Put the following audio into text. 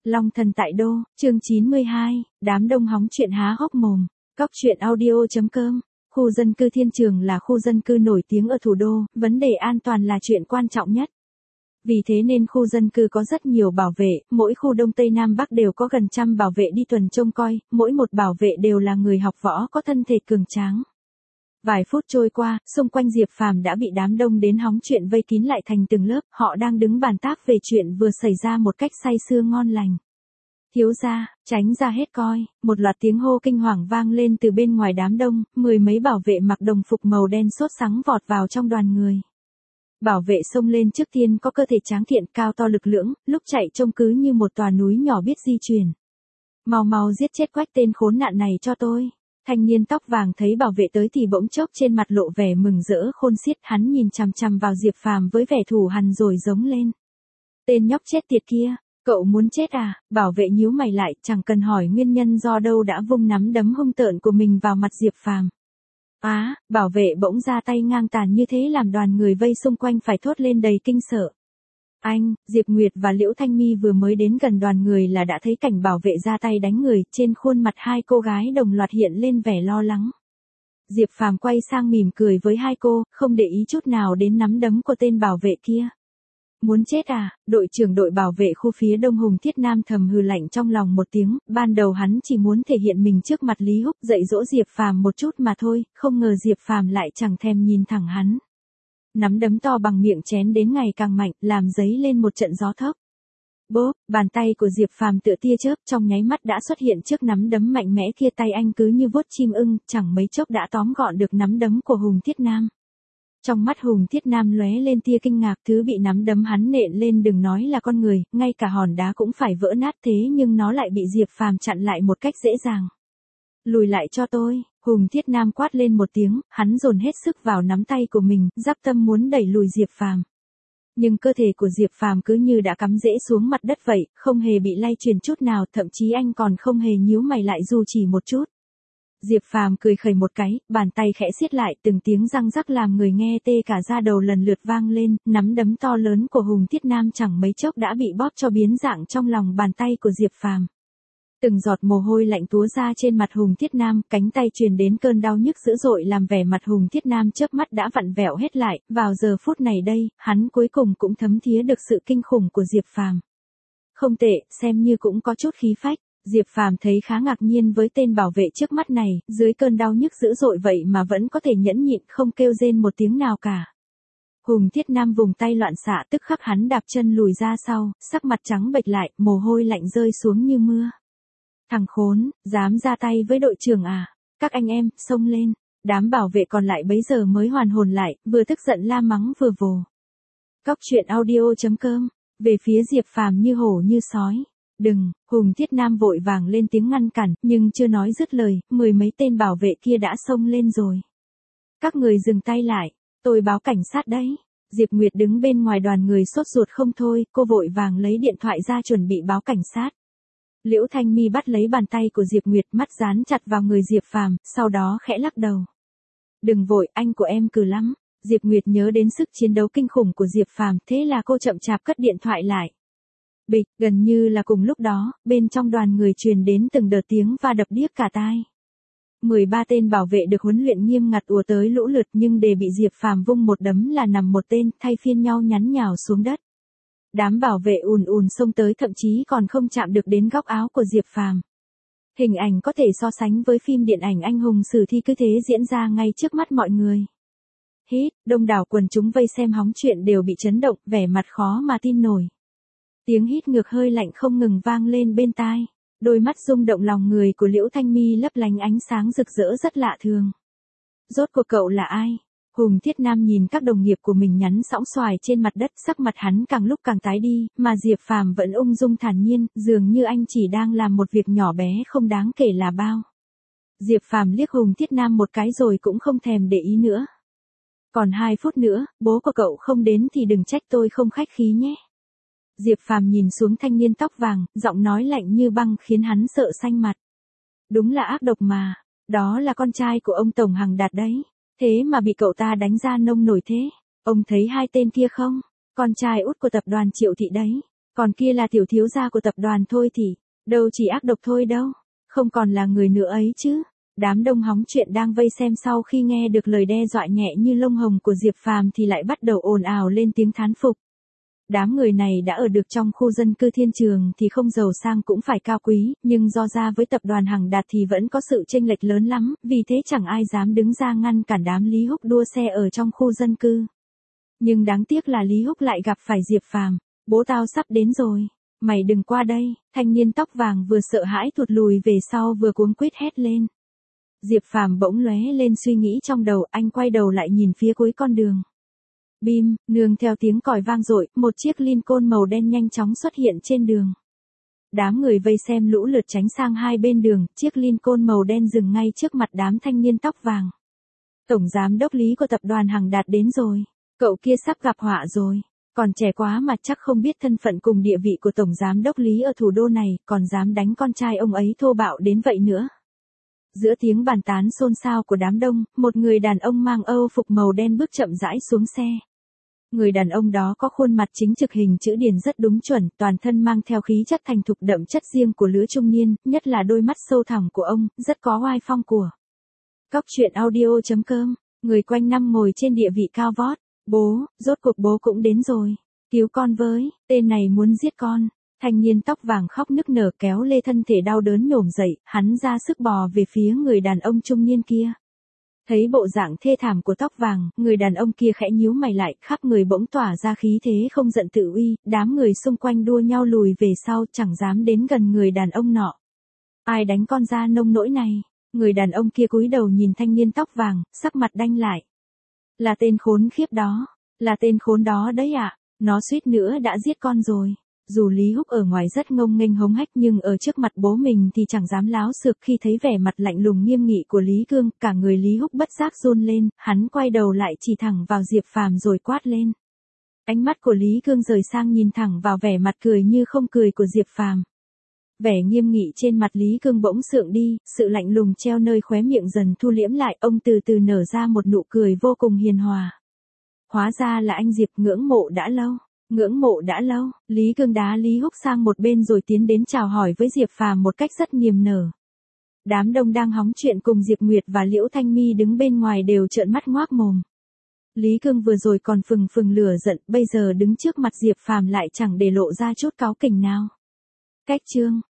Long thần tại đô, chương 92, đám đông hóng chuyện há hốc mồm. Cóc truyện audio.com. Khu dân cư Thiên Trường là khu dân cư nổi tiếng ở thủ đô, vấn đề an toàn là chuyện quan trọng nhất. Vì thế nên khu dân cư có rất nhiều bảo vệ, mỗi khu Đông Tây Nam Bắc đều có gần trăm bảo vệ đi tuần trông coi, mỗi một bảo vệ đều là người học võ có thân thể cường tráng. Vài phút trôi qua, xung quanh Diệp Phàm đã bị đám đông đến hóng chuyện vây kín lại thành từng lớp, họ đang đứng bàn táp về chuyện vừa xảy ra một cách say sưa ngon lành. Thiếu gia, tránh ra hết coi, một loạt tiếng hô kinh hoàng vang lên từ bên ngoài đám đông, mười mấy bảo vệ mặc đồng phục màu đen sốt sắng vọt vào trong đoàn người. Bảo vệ xông lên trước tiên có cơ thể tráng kiện cao to lực lưỡng, lúc chạy trông cứ như một tòa núi nhỏ biết di chuyển. Mau mau giết chết quách tên khốn nạn này cho tôi. Thanh niên tóc vàng thấy bảo vệ tới thì bỗng chốc trên mặt lộ vẻ mừng rỡ khôn xiết, hắn nhìn chằm chằm vào Diệp Phàm với vẻ thù hằn rồi giống lên. Tên nhóc chết tiệt kia, cậu muốn chết à? Bảo vệ nhíu mày lại, chẳng cần hỏi nguyên nhân do đâu đã vung nắm đấm hung tợn của mình vào mặt Diệp Phàm. Bảo vệ bỗng ra tay ngang tàn như thế làm đoàn người vây xung quanh phải thốt lên đầy kinh sợ. Anh, Diệp Nguyệt và Liễu Thanh Mi vừa mới đến gần đoàn người là đã thấy cảnh bảo vệ ra tay đánh người, trên khuôn mặt hai cô gái đồng loạt hiện lên vẻ lo lắng. Diệp Phàm quay sang mỉm cười với hai cô, không để ý chút nào đến nắm đấm của tên bảo vệ kia. Muốn chết à? Đội trưởng đội bảo vệ khu phía Đông Hùng Thiết Nam thầm hừ lạnh trong lòng một tiếng, ban đầu hắn chỉ muốn thể hiện mình trước mặt Lý Húc dạy dỗ Diệp Phàm một chút mà thôi, không ngờ Diệp Phàm lại chẳng thèm nhìn thẳng hắn. Nắm đấm to bằng miệng chén đến ngày càng mạnh, làm dấy lên một trận gió thốc. Bốp, bàn tay của Diệp Phàm tựa tia chớp trong nháy mắt đã xuất hiện trước nắm đấm mạnh mẽ kia, tay anh cứ như vuốt chim ưng, chẳng mấy chốc đã tóm gọn được nắm đấm của Hùng Thiết Nam. Trong mắt Hùng Thiết Nam lóe lên tia kinh ngạc, thứ bị nắm đấm hắn nện lên đừng nói là con người, ngay cả hòn đá cũng phải vỡ nát, thế nhưng nó lại bị Diệp Phàm chặn lại một cách dễ dàng. Lùi lại cho tôi, Hùng Thiết Nam quát lên một tiếng, hắn dồn hết sức vào nắm tay của mình, dắp tâm muốn đẩy lùi Diệp Phàm. Nhưng cơ thể của Diệp Phàm cứ như đã cắm rễ xuống mặt đất vậy, không hề bị lay chuyển chút nào, thậm chí anh còn không hề nhíu mày lại dù chỉ một chút. Diệp Phàm cười khẩy một cái, bàn tay khẽ siết lại, từng tiếng răng rắc làm người nghe tê cả da đầu lần lượt vang lên, nắm đấm to lớn của Hùng Thiết Nam chẳng mấy chốc đã bị bóp cho biến dạng trong lòng bàn tay của Diệp Phàm. Từng giọt mồ hôi lạnh túa ra trên mặt Hùng Thiết Nam, cánh tay truyền đến cơn đau nhức dữ dội làm vẻ mặt Hùng Thiết Nam chớp mắt đã vặn vẹo hết lại, vào giờ phút này đây, hắn cuối cùng cũng thấm thía được sự kinh khủng của Diệp Phàm. Không tệ, xem như cũng có chút khí phách. Diệp Phàm thấy khá ngạc nhiên với tên bảo vệ trước mắt này, dưới cơn đau nhức dữ dội vậy mà vẫn có thể nhẫn nhịn không kêu rên một tiếng nào cả. Hùng Thiết Nam vùng tay loạn xạ, tức khắc hắn đạp chân lùi ra sau, sắc mặt trắng bệch lại, mồ hôi lạnh rơi xuống như mưa. Thằng khốn, dám ra tay với đội trưởng à? Các anh em, xông lên. Đám bảo vệ còn lại bấy giờ mới hoàn hồn lại, vừa tức giận la mắng vừa vồ. Cóc truyện audio.com. Về phía Diệp Phàm như hổ như sói. Đừng, Hùng Thiết Nam vội vàng lên tiếng ngăn cản, nhưng chưa nói dứt lời, mười mấy tên bảo vệ kia đã xông lên rồi. Các người dừng tay lại, tôi báo cảnh sát đấy. Diệp Nguyệt đứng bên ngoài đoàn người sốt ruột không thôi, cô vội vàng lấy điện thoại ra chuẩn bị báo cảnh sát. Liễu Thanh Mi bắt lấy bàn tay của Diệp Nguyệt, mắt dán chặt vào người Diệp Phàm, sau đó khẽ lắc đầu. Đừng vội, anh của em cừ lắm. Diệp Nguyệt nhớ đến sức chiến đấu kinh khủng của Diệp Phàm, thế là cô chậm chạp cất điện thoại lại. Bịch, gần như là cùng lúc đó, bên trong đoàn người truyền đến từng đợt tiếng va đập điếc cả tai. 13 tên bảo vệ được huấn luyện nghiêm ngặt ùa tới lũ lượt, nhưng để bị Diệp Phàm vung một đấm là nằm một tên, thay phiên nhau nhắn nhào xuống đất. Đám bảo vệ ùn ùn xông tới, thậm chí còn không chạm được đến góc áo của Diệp Phàm. Hình ảnh có thể so sánh với phim điện ảnh anh hùng sử thi cứ thế diễn ra ngay trước mắt mọi người. Hít, đông đảo quần chúng vây xem hóng chuyện đều bị chấn động, vẻ mặt khó mà tin nổi. Tiếng hít ngược hơi lạnh không ngừng vang lên bên tai. Đôi mắt rung động lòng người của Liễu Thanh Mi lấp lánh ánh sáng rực rỡ rất lạ thường. Rốt cuộc cậu là ai? Hùng Thiết Nam nhìn các đồng nghiệp của mình nhắn sõng xoài trên mặt đất, sắc mặt hắn càng lúc càng tái đi, mà Diệp Phàm vẫn ung dung thản nhiên, dường như anh chỉ đang làm một việc nhỏ bé không đáng kể là bao. Diệp Phàm liếc Hùng Thiết Nam một cái rồi cũng không thèm để ý nữa. Còn 2 phút nữa, bố của cậu không đến thì đừng trách tôi không khách khí nhé. Diệp Phàm nhìn xuống thanh niên tóc vàng, giọng nói lạnh như băng khiến hắn sợ xanh mặt. Đúng là ác độc mà, đó là con trai của ông Tổng Hằng Đạt đấy, thế mà bị cậu ta đánh ra nông nổi thế. Ông thấy 2 tên kia không? Con trai út của tập đoàn Triệu Thị đấy. Còn kia là tiểu thiếu gia của tập đoàn thôi thì, đâu chỉ ác độc thôi đâu, không còn là người nữa ấy chứ. Đám đông hóng chuyện đang vây xem sau khi nghe được lời đe dọa nhẹ như lông hồng của Diệp Phàm thì lại bắt đầu ồn ào lên tiếng thán phục. Đám người này đã ở được trong khu dân cư Thiên Trường thì không giàu sang cũng phải cao quý, nhưng do ra với tập đoàn Hằng Đạt thì vẫn có sự chênh lệch lớn lắm, vì thế chẳng ai dám đứng ra ngăn cản đám Lý Húc đua xe ở trong khu dân cư. Nhưng đáng tiếc là Lý Húc lại gặp phải Diệp Phàm. Bố tao sắp đến rồi, mày đừng qua đây. Thanh niên tóc vàng vừa sợ hãi thụt lùi về sau vừa cuống quýt hét lên. Diệp Phàm bỗng lóe lên suy nghĩ trong đầu, anh quay đầu lại nhìn phía cuối con đường. Bim, nương theo tiếng còi vang dội, một chiếc Lincoln màu đen nhanh chóng xuất hiện trên đường. Đám người vây xem lũ lượt tránh sang hai bên đường, chiếc Lincoln màu đen dừng ngay trước mặt đám thanh niên tóc vàng. Tổng giám đốc Lý của tập đoàn Hằng Đạt đến rồi, cậu kia sắp gặp họa rồi. Còn trẻ quá mà chắc không biết thân phận cùng địa vị của tổng giám đốc Lý ở thủ đô này, còn dám đánh con trai ông ấy thô bạo đến vậy nữa. Giữa tiếng bàn tán xôn xao của đám đông, một người đàn ông mang âu phục màu đen bước chậm rãi xuống xe. Người đàn ông đó có khuôn mặt chính trực hình chữ điền rất đúng chuẩn, toàn thân mang theo khí chất thành thục đậm chất riêng của lứa trung niên, nhất là đôi mắt sâu thẳm của ông, rất có oai phong của. Cóc truyện audio.com, người quanh năm ngồi trên địa vị cao vót. Bố, rốt cuộc bố cũng đến rồi. Cứu con với, tên này muốn giết con. Thanh niên tóc vàng khóc nức nở kéo lê thân thể đau đớn nhổm dậy, hắn ra sức bò về phía người đàn ông trung niên kia. Thấy bộ dạng thê thảm của tóc vàng, người đàn ông kia khẽ nhíu mày lại, khắp người bỗng tỏa ra khí thế không giận tự uy, đám người xung quanh đua nhau lùi về sau chẳng dám đến gần người đàn ông nọ. Ai đánh con ra nông nỗi này? Người đàn ông kia cúi đầu nhìn thanh niên tóc vàng, sắc mặt đanh lại. Là tên khốn khiếp đó, là tên khốn đó đấy ạ, nó suýt nữa đã giết con rồi. Dù Lý Húc ở ngoài rất ngông nghênh hống hách nhưng ở trước mặt bố mình thì chẳng dám láo xược, khi thấy vẻ mặt lạnh lùng nghiêm nghị của Lý Cương, cả người Lý Húc bất giác run lên, hắn quay đầu lại chỉ thẳng vào Diệp Phàm rồi quát lên. Ánh mắt của Lý Cương rời sang nhìn thẳng vào vẻ mặt cười như không cười của Diệp Phàm. Vẻ nghiêm nghị trên mặt Lý Cương bỗng sượng đi, sự lạnh lùng treo nơi khóe miệng dần thu liễm lại, ông từ từ nở ra một nụ cười vô cùng hiền hòa. Hóa ra là anh Diệp, ngưỡng mộ đã lâu. Ngưỡng mộ đã lâu. Lý Cương đá Lý Húc sang một bên rồi tiến đến chào hỏi với Diệp Phàm một cách rất niềm nở. Đám đông đang hóng chuyện cùng Diệp Nguyệt và Liễu Thanh Mi đứng bên ngoài đều trợn mắt ngoác mồm. Lý Cương vừa rồi còn phừng phừng lửa giận, bây giờ đứng trước mặt Diệp Phàm lại chẳng để lộ ra chút cáu kỉnh nào. Cách chương